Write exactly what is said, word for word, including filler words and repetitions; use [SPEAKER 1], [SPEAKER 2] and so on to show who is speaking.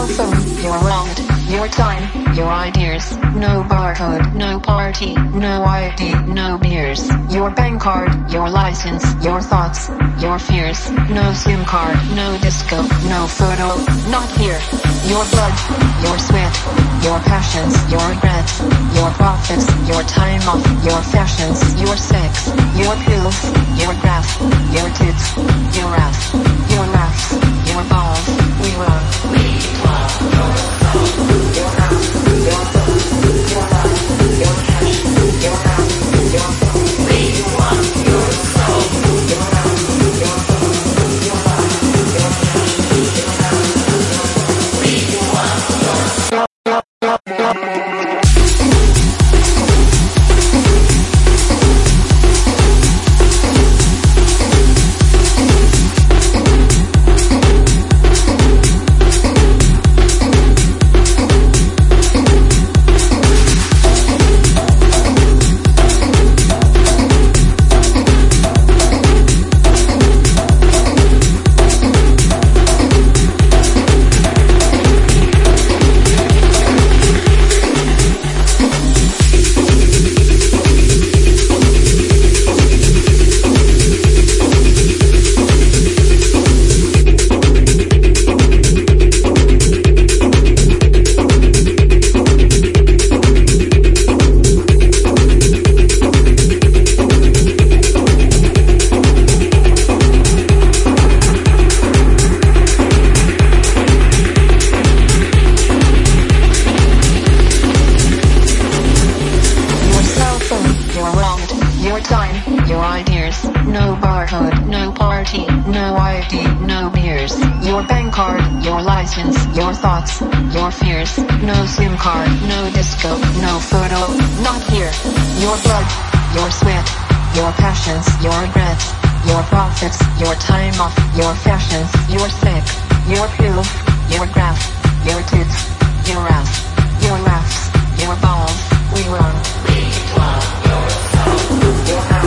[SPEAKER 1] cell phone, your wallet, your time, your ideas. No barcode, no party, no I D, no beers. Your bank card, your license, your thoughts, your fears. No SIM card, no disco, no photo, not here. Your blood, your sweat, your passions, your regrets, your profits, your time off, your fashions, your sex, your pills, your graph, your tits, your ass, your laughs, your balls. We run. We love your soul. Your house, your phone, your life, your cash, your house, your phone. We want your soul. Your house, your phone, your life, your cash, your house, your phone. We want your soul. Your time, your ideas, no barcode, no party, no I D, no beers. Your bank card, your license, your thoughts, your fears. No SIM card, no disco, no photo, not here. Your blood, your sweat, your passions, your regrets, your profits, your time off, your fashions, your sex, your pills, your graph, your tits, your ass, your laughs, your balls. We run. We love your soul. Your house.